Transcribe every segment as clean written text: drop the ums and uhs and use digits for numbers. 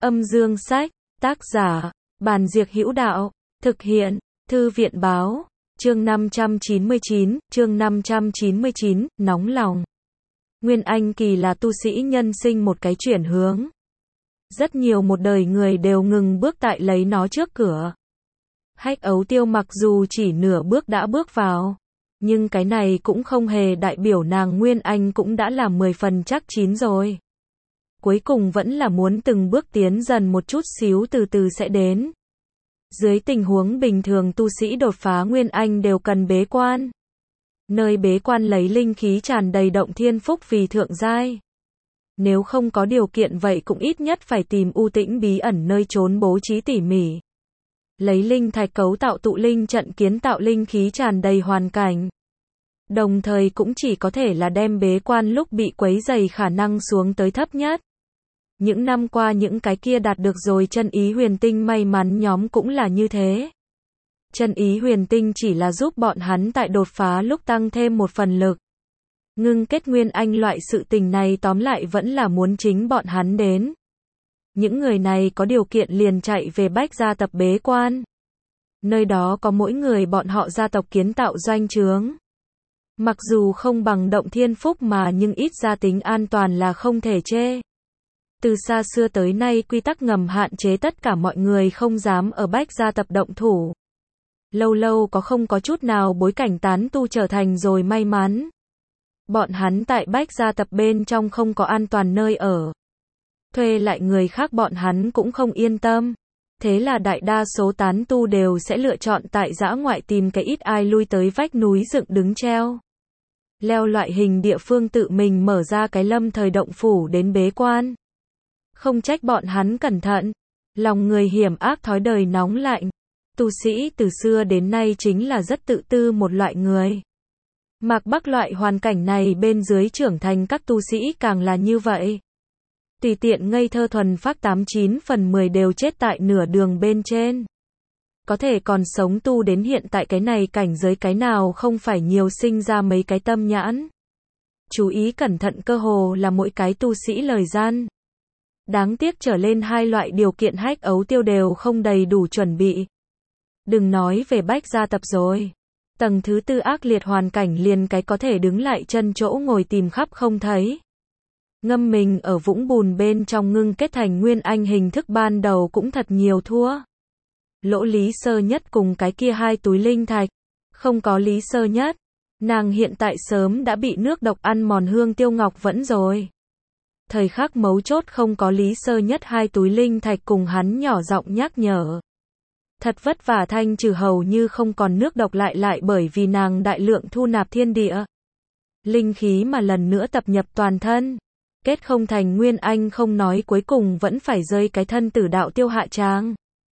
Âm dương sách, tác giả, Bàn Diệc Hữu Đạo, thực hiện, Thư viện Báo, chương 599, nóng lòng. Nguyên Anh Kỳ là tu sĩ nhân sinh một cái chuyển hướng. Rất nhiều một đời người đều ngừng bước tại lấy nó trước cửa. Hách Ấu Tiêu mặc dù chỉ nửa bước đã bước vào, nhưng cái này cũng không hề đại biểu nàng Nguyên Anh cũng đã là 10 phần chắc chín rồi. Cuối cùng vẫn là muốn từng bước tiến dần một chút xíu từ từ sẽ đến. Dưới tình huống bình thường tu sĩ đột phá Nguyên Anh đều cần bế quan. Nơi bế quan lấy linh khí tràn đầy động thiên phúc vì thượng giai. Nếu không có điều kiện vậy cũng ít nhất phải tìm u tĩnh bí ẩn nơi trốn bố trí tỉ mỉ. Lấy linh thạch cấu tạo tụ linh trận kiến tạo linh khí tràn đầy hoàn cảnh. Đồng thời cũng chỉ có thể là đem bế quan lúc bị quấy rầy khả năng xuống tới thấp nhất. Những năm qua những cái kia đạt được rồi chân ý huyền tinh may mắn nhóm cũng là như thế. Chân ý huyền tinh chỉ là giúp bọn hắn tại đột phá lúc tăng thêm một phần lực. Ngưng kết Nguyên Anh loại sự tình này tóm lại vẫn là muốn chính bọn hắn đến. Những người này có điều kiện liền chạy về Bách gia tập bế quan. Nơi đó có mỗi người bọn họ gia tộc kiến tạo doanh trướng. Mặc dù không bằng động thiên phúc mà nhưng ít ra tính an toàn là không thể chê. Từ xa xưa tới nay quy tắc ngầm hạn chế tất cả mọi người không dám ở Bách gia tập động thủ. Lâu lâu có không có chút nào bối cảnh tán tu trở thành rồi may mắn. Bọn hắn tại Bách gia tập bên trong không có an toàn nơi ở. Thuê lại người khác bọn hắn cũng không yên tâm. Thế là đại đa số tán tu đều sẽ lựa chọn tại dã ngoại tìm cái ít ai lui tới vách núi dựng đứng treo. Leo loại hình địa phương tự mình mở ra cái lâm thời động phủ đến bế quan. Không trách bọn hắn cẩn thận. Lòng người hiểm ác thói đời nóng lạnh. Tu sĩ từ xưa đến nay chính là rất tự tư một loại người. Mạc Bắc loại hoàn cảnh này bên dưới trưởng thành các tu sĩ càng là như vậy. Tùy tiện ngây thơ thuần phác 89 phần 10 đều chết tại nửa đường bên trên. Có thể còn sống tu đến hiện tại cái này cảnh giới cái nào không phải nhiều sinh ra mấy cái tâm nhãn. Chú ý cẩn thận cơ hồ là mỗi cái tu sĩ lời gian. Đáng tiếc trở lên hai loại điều kiện Hách Ấu Tiêu đều không đầy đủ chuẩn bị. Đừng nói về Bách gia tập rồi. Tầng thứ tư ác liệt hoàn cảnh liền cái có thể đứng lại chân chỗ ngồi tìm khắp không thấy. Ngâm mình ở vũng bùn bên trong ngưng kết thành Nguyên Anh hình thức ban đầu cũng thật nhiều thua. Lỗ Lý Sơ Nhất cùng cái kia hai túi linh thạch. Không có Lý Sơ Nhất. Nàng hiện tại sớm đã bị nước độc ăn mòn Hương Tiêu Ngọc vẫn rồi. Thời khắc mấu chốt không có Lý Sơ Nhất hai túi linh thạch cùng hắn nhỏ giọng nhắc nhở. Thật vất vả thanh trừ hầu như không còn nước độc lại bởi vì nàng đại lượng thu nạp thiên địa. Linh khí mà lần nữa tập nhập toàn thân. Kết không thành Nguyên Anh không nói cuối cùng vẫn phải rơi cái thân tử đạo tiêu hạ tràng.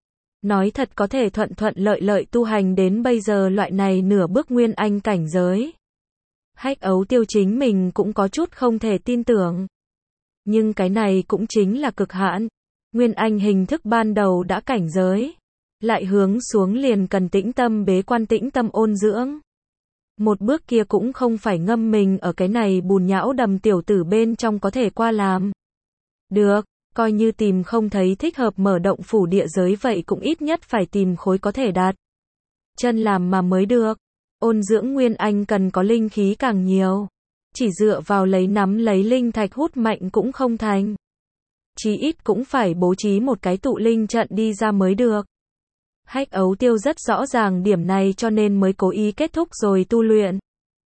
Nói thật có thể thuận lợi tu hành đến bây giờ loại này nửa bước Nguyên Anh cảnh giới. Hách Ấu Tiêu chính mình cũng có chút không thể tin tưởng. Nhưng cái này cũng chính là cực hạn. Nguyên Anh hình thức ban đầu đã cảnh giới. Lại hướng xuống liền cần tĩnh tâm bế quan tĩnh tâm ôn dưỡng. Một bước kia cũng không phải ngâm mình ở cái này bùn nhão đầm tiểu tử bên trong có thể qua làm. Được, coi như tìm không thấy thích hợp mở động phủ địa giới vậy cũng ít nhất phải tìm khối có thể đạt chân làm mà mới được. Ôn dưỡng Nguyên Anh cần có linh khí càng nhiều. Chỉ dựa vào lấy nắm lấy linh thạch hút mạnh cũng không thành. Chí ít cũng phải bố trí một cái tụ linh trận đi ra mới được. Hách Ấu Tiêu rất rõ ràng điểm này cho nên mới cố ý kết thúc rồi tu luyện.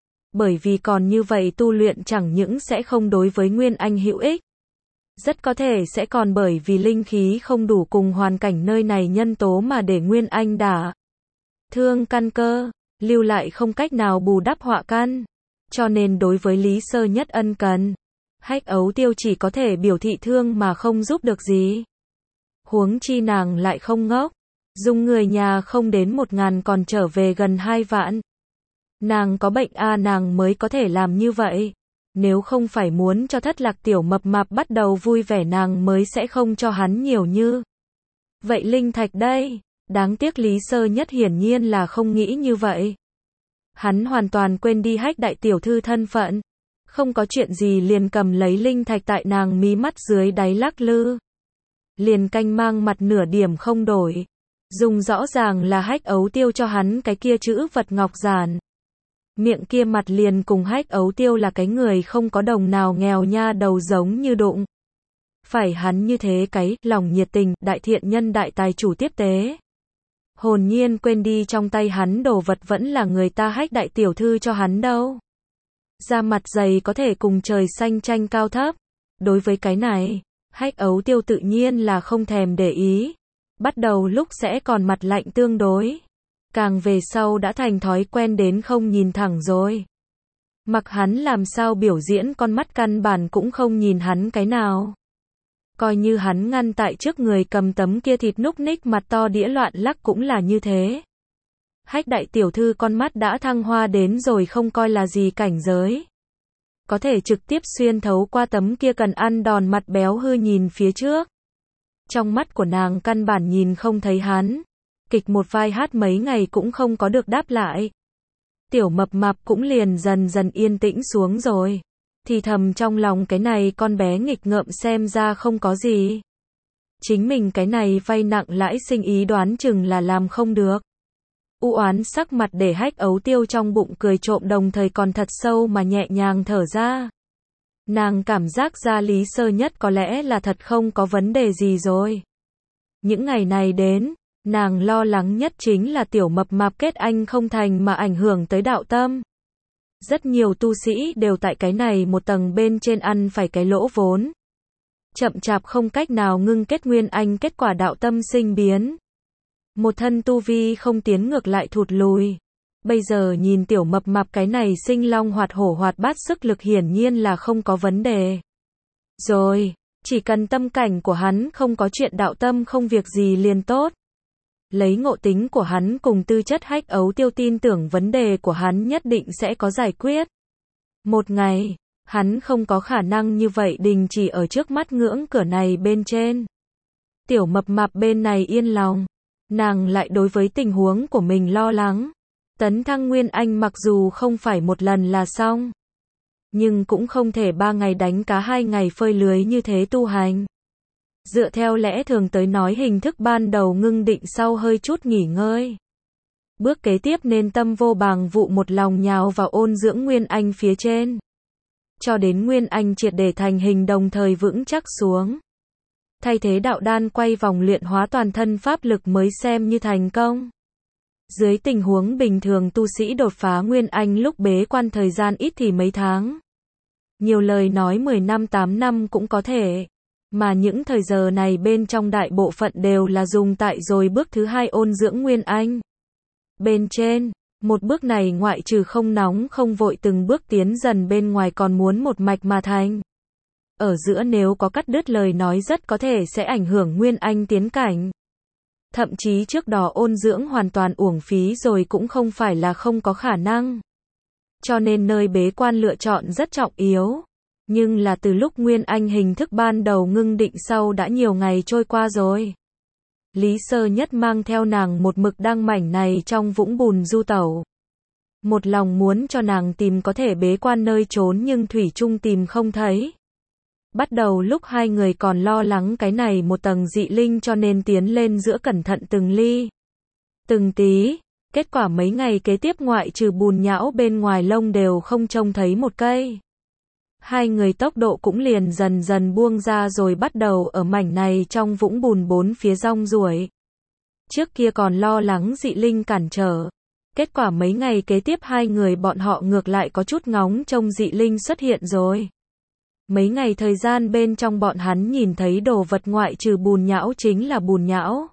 Bởi vì còn như vậy tu luyện chẳng những sẽ không đối với Nguyên Anh hữu ích. Rất có thể sẽ còn bởi vì linh khí không đủ cùng hoàn cảnh nơi này nhân tố mà để Nguyên Anh đả thương căn cơ, lưu lại không cách nào bù đắp họa căn. Cho nên đối với Lý Sơ Nhất ân cần, Hách Ấu Tiêu chỉ có thể biểu thị thương mà không giúp được gì. Huống chi nàng lại không ngốc. Dùng người nhà không đến 1000 còn trở về gần 2 vạn. Nàng có bệnh nàng mới có thể làm như vậy. Nếu không phải muốn cho Thất Lạc tiểu mập mạp bắt đầu vui vẻ nàng mới sẽ không cho hắn nhiều như. Vậy linh thạch đây, đáng tiếc Lý Sơ Nhất hiển nhiên là không nghĩ như vậy. Hắn hoàn toàn quên đi Hách đại tiểu thư thân phận. Không có chuyện gì liền cầm lấy linh thạch tại nàng mí mắt dưới đáy lắc lư. liền canh mang mặt nửa điểm không đổi. Dùng rõ ràng là Hách Ấu Tiêu cho hắn cái kia chữ vật ngọc giản. Miệng kia mặt liền cùng Hách Ấu Tiêu là cái người không có đồng nào nghèo nha đầu giống như đụng. Phải hắn như thế cái lòng nhiệt tình, đại thiện nhân đại tài chủ tiếp tế. Hồn nhiên quên đi trong tay hắn đồ vật vẫn là người ta Hách đại tiểu thư cho hắn đâu. Da mặt dày có thể cùng trời xanh tranh cao thấp. Đối với cái này, Hách Ấu Tiêu tự nhiên là không thèm để ý. Bắt đầu lúc sẽ còn mặt lạnh tương đối. Càng về sau đã thành thói quen đến không nhìn thẳng rồi. Mặc hắn làm sao biểu diễn con mắt căn bản cũng không nhìn hắn cái nào. Coi như hắn ngăn tại trước người cầm tấm kia thịt núc ních mặt to đĩa loạn lắc cũng là như thế. Hách đại tiểu thư con mắt đã thăng hoa đến rồi không coi là gì cảnh giới. Có thể trực tiếp xuyên thấu qua tấm kia cần ăn đòn mặt béo hư nhìn phía trước. Trong mắt của nàng căn bản nhìn không thấy hắn. Kịch một vai hát mấy ngày cũng không có được đáp lại. Tiểu mập mạp cũng liền dần dần yên tĩnh xuống rồi. Thì thầm trong lòng cái này con bé nghịch ngợm xem ra không có gì. Chính mình cái này vay nặng lãi sinh ý đoán chừng là làm không được. U oán sắc mặt để Hách Ấu Tiêu trong bụng cười trộm đồng thời còn thật sâu mà nhẹ nhàng thở ra. Nàng cảm giác ra Lý Sơ Nhất có lẽ là thật không có vấn đề gì rồi. Những ngày này đến, nàng lo lắng nhất chính là tiểu mập mạp kết anh không thành mà ảnh hưởng tới đạo tâm. Rất nhiều tu sĩ đều tại cái này một tầng bên trên ăn phải cái lỗ vốn. Chậm chạp không cách nào ngưng kết nguyên anh kết quả đạo tâm sinh biến. Một thân tu vi không tiến ngược lại thụt lùi. Bây giờ nhìn tiểu mập mạp cái này sinh long hoạt hổ hoạt bát sức lực hiển nhiên là không có vấn đề. Rồi, chỉ cần tâm cảnh của hắn không có chuyện đạo tâm không việc gì liền tốt. Lấy ngộ tính của hắn cùng tư chất Hách Ấu Tiêu tin tưởng vấn đề của hắn nhất định sẽ có giải quyết. Một ngày, hắn không có khả năng như vậy đình chỉ ở trước mắt ngưỡng cửa này bên trên. Tiểu mập mạp bên này yên lòng. Nàng lại đối với tình huống của mình lo lắng. Tấn thăng Nguyên Anh mặc dù không phải một lần là xong. Nhưng cũng không thể 3 ngày đánh cá 2 ngày phơi lưới như thế tu hành. Dựa theo lẽ thường tới nói hình thức ban đầu ngưng định sau hơi chút nghỉ ngơi. Bước kế tiếp nên tâm vô bàng vụ một lòng nhào vào ôn dưỡng Nguyên Anh phía trên. Cho đến Nguyên Anh triệt để thành hình đồng thời vững chắc xuống. Thay thế đạo đan quay vòng luyện hóa toàn thân pháp lực mới xem như thành công. Dưới tình huống bình thường tu sĩ đột phá Nguyên Anh lúc bế quan thời gian ít thì mấy tháng. Nhiều lời nói 10 năm 8 năm cũng có thể. Mà những thời giờ này bên trong đại bộ phận đều là dùng tại rồi bước thứ 2 ôn dưỡng Nguyên Anh. Bên trên, một bước này ngoại trừ không nóng không vội từng bước tiến dần bên ngoài còn muốn một mạch mà thành. Ở giữa nếu có cắt đứt lời nói rất có thể sẽ ảnh hưởng Nguyên Anh tiến cảnh. Thậm chí trước đó ôn dưỡng hoàn toàn uổng phí rồi cũng không phải là không có khả năng. Cho nên nơi bế quan lựa chọn rất trọng yếu. Nhưng là từ lúc Nguyên Anh hình thức ban đầu ngưng định sau đã nhiều ngày trôi qua rồi. Lý Sơ Nhất mang theo nàng một mực đang mảnh này trong vũng bùn du tẩu. Một lòng muốn cho nàng tìm có thể bế quan nơi trốn nhưng thủy chung tìm không thấy. Bắt đầu lúc hai người còn lo lắng cái này một tầng dị linh cho nên tiến lên giữa cẩn thận từng ly, từng tí. Kết quả mấy ngày kế tiếp ngoại trừ bùn nhão bên ngoài lông đều không trông thấy một cây. Hai người tốc độ cũng liền dần dần buông ra rồi bắt đầu ở mảnh này trong vũng bùn bốn phía rong ruổi. Trước kia còn lo lắng dị linh cản trở. Kết quả mấy ngày kế tiếp hai người bọn họ ngược lại có chút ngóng trông dị linh xuất hiện rồi. Mấy ngày thời gian bên trong bọn hắn nhìn thấy đồ vật ngoại trừ bùn nhão chính là bùn nhão.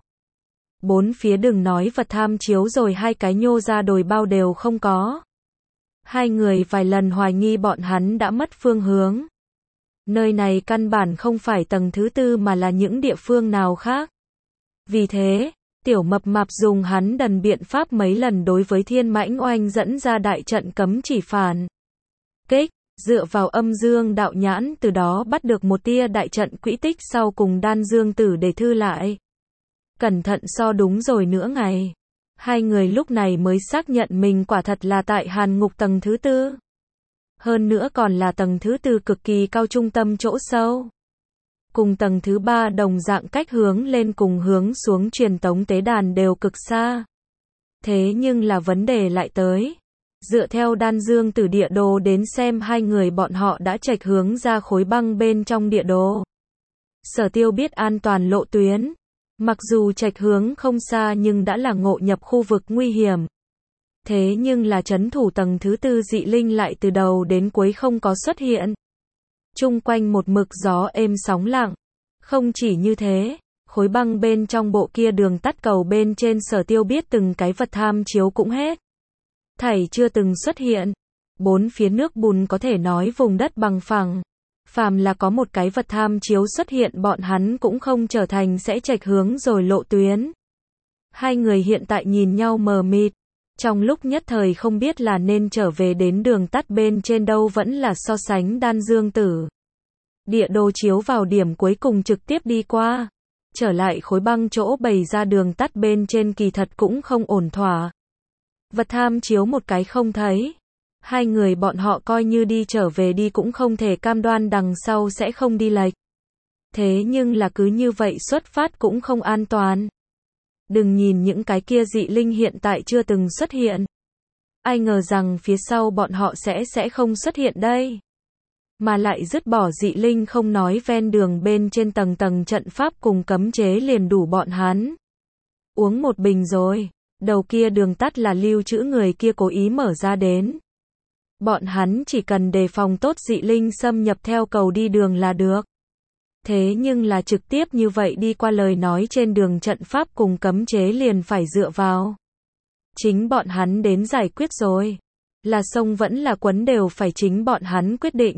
Bốn phía đừng nói vật tham chiếu rồi hai cái nhô ra đồi bao đều không có. Hai người vài lần hoài nghi bọn hắn đã mất phương hướng. Nơi này căn bản không phải tầng thứ 4 mà là những địa phương nào khác. Vì thế, tiểu mập mạp dùng hắn đần biện pháp mấy lần đối với Thiên Mãnh Oanh dẫn ra đại trận cấm chỉ phản kích, dựa vào âm dương đạo nhãn từ đó bắt được một tia đại trận quỹ tích sau cùng đan dương tử để thư lại. Cẩn thận so đúng rồi nữa ngày. Hai người lúc này mới xác nhận mình quả thật là tại hàn ngục tầng thứ 4. Hơn nữa còn là tầng thứ 4 cực kỳ cao trung tâm chỗ sâu. cùng tầng thứ 3 đồng dạng cách hướng lên cùng hướng xuống truyền tống tế đàn đều cực xa. Thế nhưng là vấn đề lại tới. Dựa theo Đan Dương Tử địa đồ đến xem hai người bọn họ đã chệch hướng ra khối băng bên trong địa đồ. Sở Tiêu biết an toàn lộ tuyến. Mặc dù chệch hướng không xa nhưng đã là ngộ nhập khu vực nguy hiểm. Thế nhưng là trấn thủ tầng thứ 4 dị linh lại từ đầu đến cuối không có xuất hiện. Chung quanh một mực gió êm sóng lặng. Không chỉ như thế, khối băng bên trong bộ kia đường tắt cầu bên trên Sở Tiêu biết từng cái vật tham chiếu cũng hết. Thảy chưa từng xuất hiện. Bốn phía nước bùn có thể nói vùng đất bằng phẳng. Phàm là có một cái vật tham chiếu xuất hiện bọn hắn cũng không trở thành sẽ chệch hướng rồi lộ tuyến. Hai người hiện tại nhìn nhau mờ mịt. Trong lúc nhất thời không biết là nên trở về đến đường tắt bên trên đâu vẫn là so sánh Đan Dương Tử. Địa đồ chiếu vào điểm cuối cùng trực tiếp đi qua. Trở lại khối băng chỗ bày ra đường tắt bên trên kỳ thật cũng không ổn thỏa. Vật tham chiếu một cái không thấy. Hai người bọn họ coi như đi trở về đi cũng không thể cam đoan đằng sau sẽ không đi lệch. Thế nhưng là cứ như vậy xuất phát cũng không an toàn. Đừng nhìn những cái kia dị linh hiện tại chưa từng xuất hiện. Ai ngờ rằng phía sau bọn họ sẽ không xuất hiện đây. Mà lại dứt bỏ dị linh không nói ven đường bên trên tầng tầng trận pháp cùng cấm chế liền đủ bọn hắn. Uống một bình rồi. Đầu kia đường tắt là lưu trữ người kia cố ý mở ra đến. Bọn hắn chỉ cần đề phòng tốt dị linh xâm nhập theo cầu đi đường là được. Thế nhưng là trực tiếp như vậy đi qua lời nói trên đường trận pháp cùng cấm chế liền phải dựa vào. Chính bọn hắn đến giải quyết rồi. Là sông vẫn là quấn đều phải chính bọn hắn quyết định.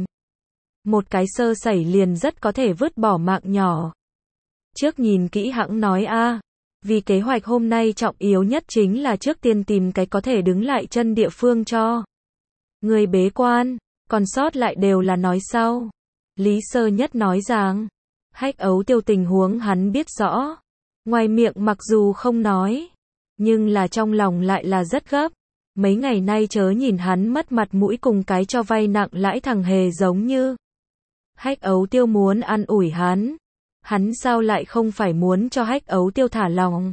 Một cái sơ sẩy liền rất có thể vứt bỏ mạng nhỏ. Trước nhìn kỹ hãng nói a. Vì kế hoạch hôm nay trọng yếu nhất chính là trước tiên tìm cái có thể đứng lại chân địa phương cho người bế quan, còn sót lại đều là nói sau. Lý Sơ Nhất nói rằng, Hách Ấu Tiêu tình huống hắn biết rõ. Ngoài miệng mặc dù không nói, nhưng là trong lòng lại là rất gấp. Mấy ngày nay chớ nhìn hắn mất mặt mũi cùng cái cho vay nặng lãi thằng hề giống như. Hách Ấu Tiêu muốn an ủi hắn. Hắn sao lại không phải muốn cho Hách Ấu Tiêu thả lòng.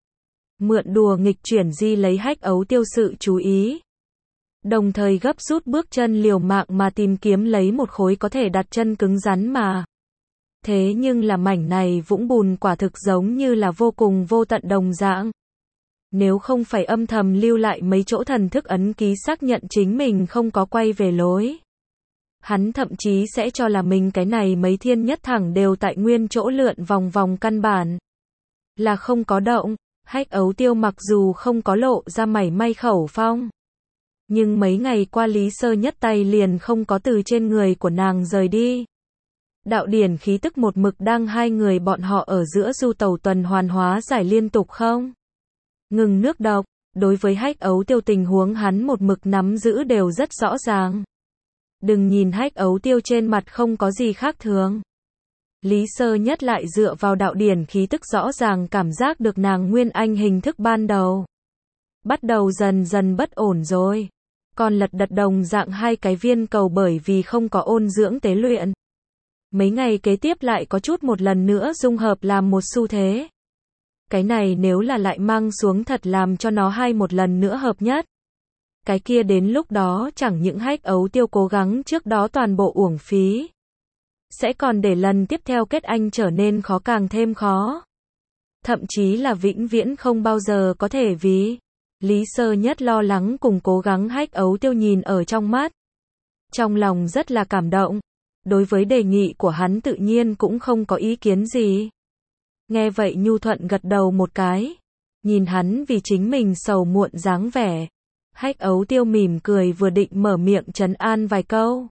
Mượn đùa nghịch chuyển di lấy Hách Ấu Tiêu sự chú ý. Đồng thời gấp rút bước chân liều mạng mà tìm kiếm lấy một khối có thể đặt chân cứng rắn mà. Thế nhưng là mảnh này vũng bùn quả thực giống như là vô cùng vô tận đồng dạng. Nếu không phải âm thầm lưu lại mấy chỗ thần thức ấn ký xác nhận chính mình không có quay về lối. Hắn thậm chí sẽ cho là mình cái này mấy thiên nhất thẳng đều tại nguyên chỗ lượn vòng vòng căn bản. Là không có động, Hách Ấu Tiêu mặc dù không có lộ ra mảy may khẩu phong. Nhưng mấy ngày qua Lý Sơ Nhất tay liền không có từ trên người của nàng rời đi. Đạo điển khí tức một mực đang hai người bọn họ ở giữa du tàu tuần hoàn hóa giải liên tục không? Ngừng nước độc, đối với Hách Ấu Tiêu tình huống hắn một mực nắm giữ đều rất rõ ràng. Đừng nhìn Hách Ấu Tiêu trên mặt không có gì khác thường. Lý Sơ Nhất lại dựa vào đạo điển khí tức rõ ràng cảm giác được nàng nguyên anh hình thức ban đầu. Bắt đầu dần dần bất ổn rồi. Còn lật đật đồng dạng hai cái viên cầu bởi vì không có ôn dưỡng tế luyện. Mấy ngày kế tiếp lại có chút một lần nữa dung hợp làm một xu thế. Cái này nếu là lại mang xuống thật làm cho nó hai một lần nữa hợp nhất. Cái kia đến lúc đó chẳng những Hách Ấu Tiêu cố gắng trước đó toàn bộ uổng phí. Sẽ còn để lần tiếp theo kết anh trở nên khó càng thêm khó. Thậm chí là vĩnh viễn không bao giờ có thể vì. Lý Sơ Nhất lo lắng cùng cố gắng Hách Ấu Tiêu nhìn ở trong mắt. Trong lòng rất là cảm động. Đối với đề nghị của hắn tự nhiên cũng không có ý kiến gì. Nghe vậy nhu thuận gật đầu một cái. Nhìn hắn vì chính mình sầu muộn dáng vẻ. Hách Ấu Tiêu mỉm cười vừa định mở miệng trấn an vài câu.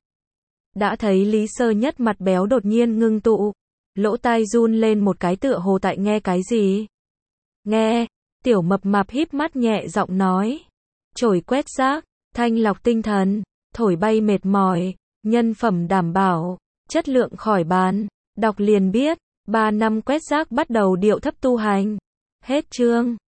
Đã thấy Lý Sơ Nhất mặt béo đột nhiên ngưng tụ. Lỗ tai run lên một cái tựa hồ tại nghe cái gì. Nghe, tiểu mập mạp híp mắt nhẹ giọng nói. Chổi quét rác, thanh lọc tinh thần, thổi bay mệt mỏi, nhân phẩm đảm bảo, chất lượng khỏi bàn. Đọc liền biết, 3 năm quét rác bắt đầu điệu thấp tu hành. Hết chương.